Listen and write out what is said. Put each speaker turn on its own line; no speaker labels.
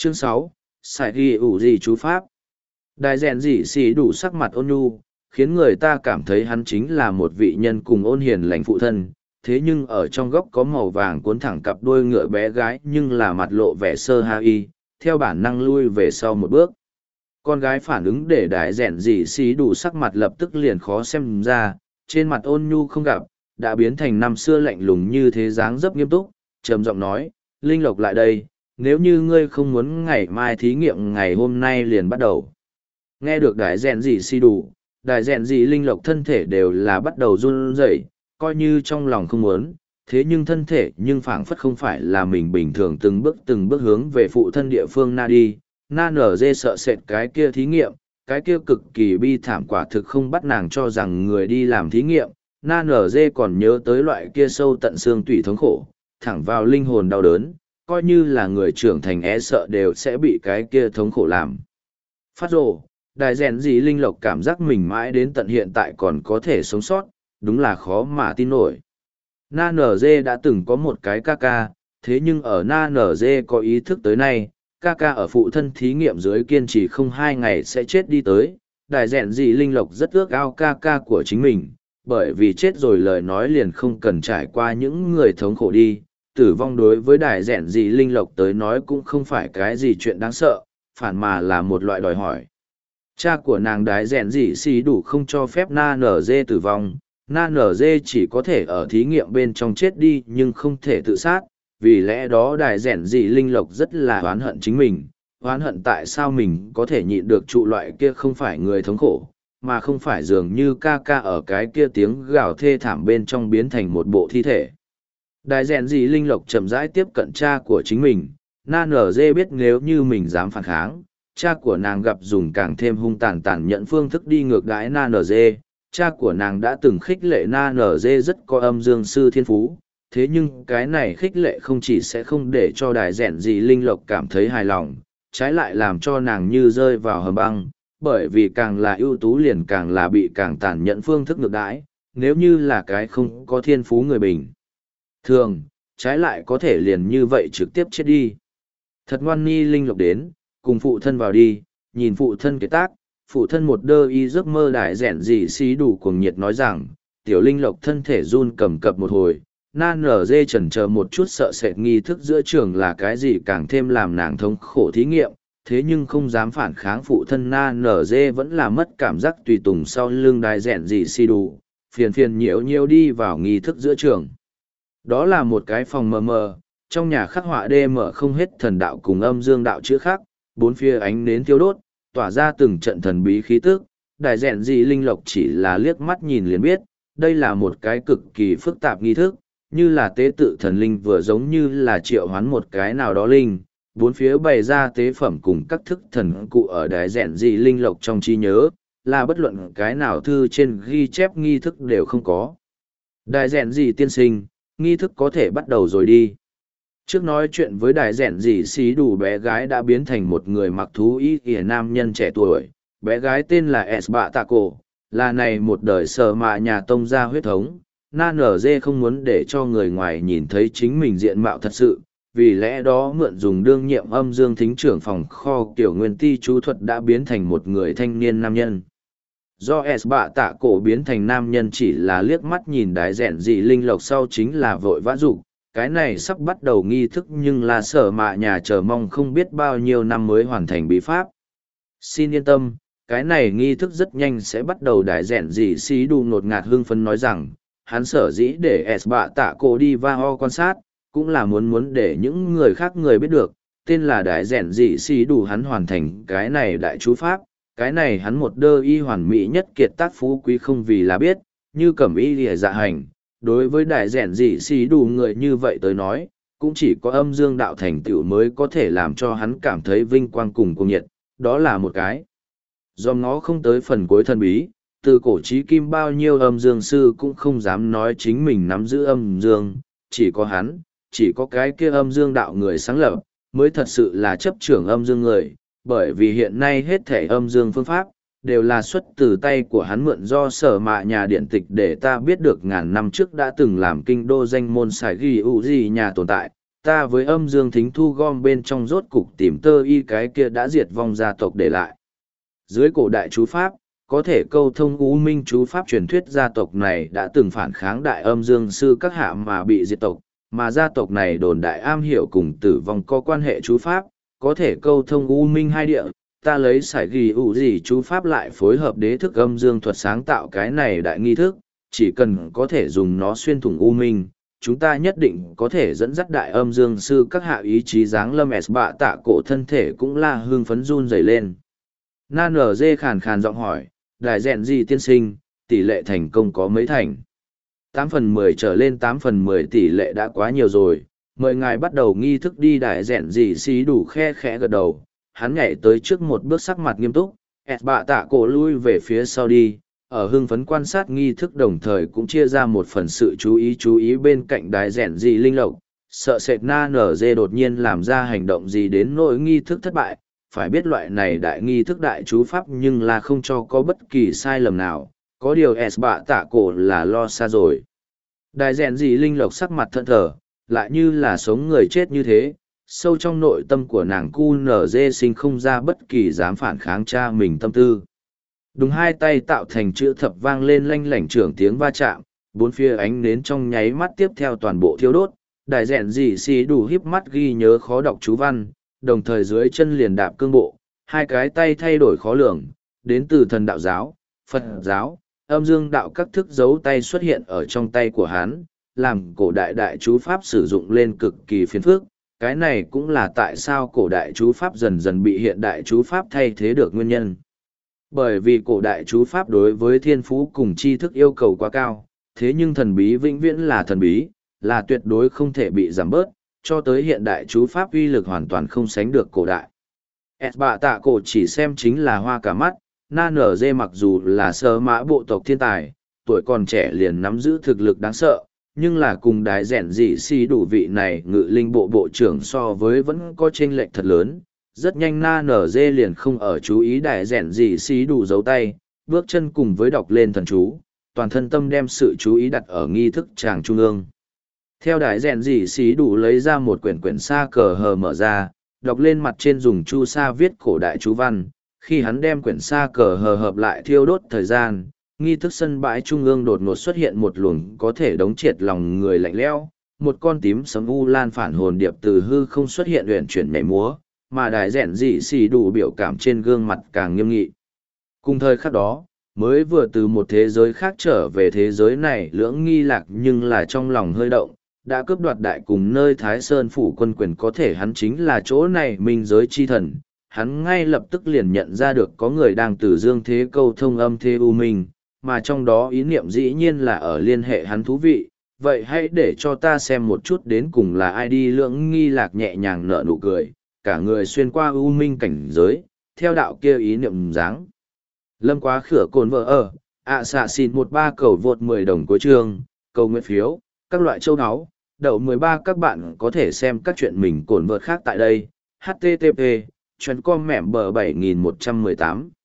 Chương 6, Sải ghi ủ gì chú Pháp. Đại rèn dị xì đủ sắc mặt ôn nhu, khiến người ta cảm thấy hắn chính là một vị nhân cùng ôn hiền lành phụ thân. Thế nhưng ở trong góc có màu vàng cuốn thẳng cặp đuôi ngựa bé gái nhưng là mặt lộ vẻ sơ hai, theo bản năng lui về sau một bước. Con gái phản ứng để đại rèn dị xì đủ sắc mặt lập tức liền khó xem ra, trên mặt ôn nhu không gặp, đã biến thành năm xưa lạnh lùng như thế dáng dấp nghiêm túc, trầm giọng nói, Linh Lộc lại đây, nếu như ngươi không muốn ngày mai thí nghiệm ngày hôm nay liền bắt đầu. Nghe được đại rèn dị xì đủ, đại rèn dị Linh Lộc thân thể đều là bắt đầu run rẩy, coi như trong lòng không muốn, thế nhưng thân thể nhưng phảng phất không phải là mình bình thường từng bước hướng về phụ thân địa phương na đi. Na nở dê sợ sệt cái kia thí nghiệm, cái kia cực kỳ bi thảm quả thực không bắt nàng cho rằng người đi làm thí nghiệm. Na nở dê còn nhớ tới loại kia sâu tận xương tủy thống khổ, thẳng vào linh hồn đau đớn, coi như là người trưởng thành sợ đều sẽ bị cái kia thống khổ làm phát rồ. Đại rèn gì Linh Lộc cảm giác mình mãi đến tận hiện tại còn có thể sống sót, đúng là khó mà tin nổi. Na nở dê đã từng có một cái ca ca, thế nhưng ở Na nở dê có ý thức tới nay, ca ca ở phụ thân thí nghiệm dưới kiên trì không 2 ngày sẽ chết đi tới. Đại rèn gì Linh Lộc rất ước ao ca ca của chính mình, bởi vì chết rồi lời nói liền không cần trải qua những người thống khổ đi. Tử vong đối với đại rèn gì Linh Lộc tới nói cũng không phải cái gì chuyện đáng sợ, phản mà là một loại đòi hỏi. Cha của nàng đại rèn gì xì đủ không cho phép Na nở dê tử vong, Na nở dê chỉ có thể ở thí nghiệm bên trong chết đi nhưng không thể tự sát. Vì lẽ đó đại rèn dị Linh Lộc rất là oán hận chính mình, oán hận tại sao mình có thể nhịn được trụ loại kia không phải người thống khổ, mà không phải dường như ca ca ở cái kia tiếng gào thê thảm bên trong biến thành một bộ thi thể. Đại rèn dị Linh Lộc chậm rãi tiếp cận cha của chính mình, Na nở dê biết nếu như mình dám phản kháng, cha của nàng gặp dùng càng thêm hung tàn nhận phương thức đi ngược đãi Na nở dê. Cha của nàng đã từng khích lệ Na nở dê rất có âm dương sư thiên phú. Thế nhưng cái này khích lệ không chỉ sẽ không để cho đại rèn dị Linh Lộc cảm thấy hài lòng, trái lại làm cho nàng như rơi vào hầm băng, bởi vì càng là ưu tú liền càng là bị càng tàn nhẫn phương thức ngược đãi, nếu như là cái không có thiên phú người bình thường, trái lại có thể liền như vậy trực tiếp chết đi. Thật ngoan ni Linh Lộc đến, cùng phụ thân vào đi, nhìn phụ thân kế tác, phụ thân một đơ y giấc mơ đại rèn dị xí đủ cuồng nhiệt nói rằng, tiểu Linh Lộc thân thể run cầm cập một hồi. Na nở dê chần chờ một chút sợ sệt nghi thức giữa trường là cái gì càng thêm làm nàng thống khổ thí nghiệm, thế nhưng không dám phản kháng phụ thân. Na nở dê vẫn là mất cảm giác tùy tùng sau lưng đài rèn dị xì đủ, phiền nhiễu đi vào nghi thức giữa trường. Đó là một cái phòng mờ mờ, trong nhà khắc họa đê mở không hết thần đạo cùng âm dương đạo chữ khắc, bốn phía ánh nến thiêu đốt, tỏa ra từng trận thần bí khí tức. Đài rèn dị Linh Lộc chỉ là liếc mắt nhìn liền biết, đây là một cái cực kỳ phức tạp nghi thức, như là tế tự thần linh vừa giống như là triệu hoán một cái nào đó linh, bốn phía bày ra tế phẩm cùng các thức thần cụ ở đài rèn dị Linh Lộc trong trí nhớ, là bất luận cái nào thư trên ghi chép nghi thức đều không có. Đài rèn dị tiên sinh, nghi thức có thể bắt đầu rồi đi. Trước nói chuyện với đài rèn dị xí đủ bé gái đã biến thành một người mặc thú y kìa nam nhân trẻ tuổi, bé gái tên là Esba Taco, là này một đời sở mạ nhà tông gia huyết thống. Na nở dê không muốn để cho người ngoài nhìn thấy chính mình diện mạo thật sự, vì lẽ đó mượn dùng đương nhiệm âm dương thính trưởng phòng kho kiểu nguyên ti chú thuật đã biến thành một người thanh niên nam nhân. Do S bạ tạ cổ biến thành nam nhân chỉ là liếc mắt nhìn đái rèn dị Linh Lộc sau chính là vội vã dục cái này sắp bắt đầu nghi thức nhưng là sở mạ nhà chờ mong không biết bao nhiêu năm mới hoàn thành bí pháp. Xin yên tâm, cái này nghi thức rất nhanh sẽ bắt đầu. Đái rèn dị xí đu ngột ngạt hưng phấn nói rằng, hắn sở dĩ để S bạ tạ cổ đi va ho quan sát, cũng là muốn để những người khác người biết được, tên là đái rèn dị xí đủ hắn hoàn thành cái này đại chú pháp, cái này hắn một đơ y hoàn mỹ nhất kiệt tác phú quý không vì là biết, như cẩm y lìa dạ hành, đối với đái rèn dị xí đủ người như vậy tới nói, cũng chỉ có âm dương đạo thành tựu mới có thể làm cho hắn cảm thấy vinh quang cùng cuồng nhiệt, đó là một cái. Do ngó không tới phần cuối thần bí, từ cổ chí kim bao nhiêu âm dương sư cũng không dám nói chính mình nắm giữ âm dương, chỉ có hắn, chỉ có cái kia âm dương đạo người sáng lập, mới thật sự là chấp trưởng âm dương người, bởi vì hiện nay hết thể âm dương phương pháp, đều là xuất từ tay của hắn mượn do sở mạ nhà điện tịch để ta biết được ngàn năm trước đã từng làm kinh đô danh môn sải ghi ủ gì nhà tồn tại, ta với âm dương thính thu gom bên trong rốt cục tìm tơ y cái kia đã diệt vong gia tộc để lại. Dưới cổ đại chú pháp, có thể câu thông U Minh chú pháp truyền thuyết gia tộc này đã từng phản kháng đại âm dương sư các hạ mà bị diệt tộc, mà gia tộc này đồn đại am hiểu cùng tử vong có quan hệ chú pháp, có thể câu thông U Minh hai địa. Ta lấy sải ghi ủ gì chú pháp lại phối hợp đế thức âm dương thuật sáng tạo cái này đại nghi thức, chỉ cần có thể dùng nó xuyên thủng U Minh, chúng ta nhất định có thể dẫn dắt đại âm dương sư các hạ ý chí giáng lâm s bạ tạ cổ thân thể cũng là hương phấn run dày lên. Na nở dê khàn khàn giọng hỏi, đại dẹn gì tiên sinh, tỷ lệ thành công có mấy thành? 8/10 trở lên 8/10 tỷ lệ đã quá nhiều rồi, mời ngài bắt đầu nghi thức đi. Đại dẹn gì xí đủ khe khẽ gật đầu, hắn nhảy tới trước một bước sắc mặt nghiêm túc, s bạ tạ cổ lui về phía sau đi, ở hưng phấn quan sát nghi thức đồng thời cũng chia ra một phần sự chú ý bên cạnh đại dẹn gì linh lộc, sợ sệt na nở dê đột nhiên làm ra hành động gì đến nỗi nghi thức thất bại. Phải biết loại này đại nghi thức đại chú pháp nhưng là không cho có bất kỳ sai lầm nào, có điều s bạ tạ cổ là lo xa rồi. Đại dẹn gì linh lộc sắc mặt thẫn thờ, lại như là sống người chết như thế, sâu trong nội tâm của nàng cu nở dê sinh không ra bất kỳ dám phản kháng cha mình tâm tư. Đúng hai tay tạo thành chữ thập vang lên lanh lảnh trưởng tiếng va chạm, bốn phía ánh nến trong nháy mắt tiếp theo toàn bộ thiêu đốt, đại dẹn gì xì đủ híp mắt ghi nhớ khó đọc chú văn, đồng thời dưới chân liền đạp cương bộ, hai cái tay thay đổi khó lường, đến từ thần đạo giáo, Phật giáo, âm dương đạo các thức dấu tay xuất hiện ở trong tay của hắn, làm cổ đại đại chú pháp sử dụng lên cực kỳ phiền phức. Cái này cũng là tại sao cổ đại chú pháp dần dần bị hiện đại chú pháp thay thế được nguyên nhân. Bởi vì cổ đại chú pháp đối với thiên phú cùng tri thức yêu cầu quá cao, thế nhưng thần bí vĩnh viễn là thần bí, là tuyệt đối không thể bị giảm bớt, cho tới hiện đại chú pháp uy lực hoàn toàn không sánh được cổ đại. S bạ tạ cổ chỉ xem chính là hoa cả mắt, na nở dê mặc dù là sơ mã bộ tộc thiên tài, tuổi còn trẻ liền nắm giữ thực lực đáng sợ, nhưng là cùng đái rèn dị si đủ vị này ngự linh bộ bộ trưởng so với vẫn có chênh lệch thật lớn. Rất nhanh na nở dê liền không ở chú ý đái rèn dị si đủ dấu tay, bước chân cùng với đọc lên thần chú, toàn thân tâm đem sự chú ý đặt ở nghi thức tràng trung ương. Theo đái rèn dị si đủ lấy ra một quyển sa cờ hờ mở ra, đọc lên mặt trên dùng chu sa viết cổ đại chú văn, khi hắn đem quyển sa cờ hờ hợp lại thiêu đốt thời gian, nghi thức sân bãi trung ương đột ngột xuất hiện một luồng có thể đống triệt lòng người lạnh lẽo, một con tím sấm u lan phản hồn điệp từ hư không xuất hiện luyện chuyển nhảy múa, mà đài rèn dị xì đủ biểu cảm trên gương mặt càng nghiêm nghị. Cùng thời khắc đó, mới vừa từ một thế giới khác trở về thế giới này lưỡng nghi lạc nhưng là trong lòng hơi động, đã cướp đoạt đại cùng nơi Thái Sơn phủ quân quyền có thể hắn chính là chỗ này minh giới chi thần. Hắn ngay lập tức liền nhận ra được có người đang từ dương thế câu thông âm thế u minh, mà trong đó ý niệm dĩ nhiên là ở liên hệ hắn thú vị. Vậy hãy để cho ta xem một chút đến cùng là ai đi. Lưỡng nghi lạc nhẹ nhàng nở nụ cười, cả người xuyên qua u minh cảnh giới, theo đạo kia ý niệm dáng. Lâm quá khửa cồn vợ ở, xạ xin 13 cầu vượt 10 đồng cuối chương, cầu nguyện phiếu, các loại châu áo, đậu 13 các bạn có thể xem các chuyện mình cồn vợt khác tại đây. http://com mẻm bờ 7118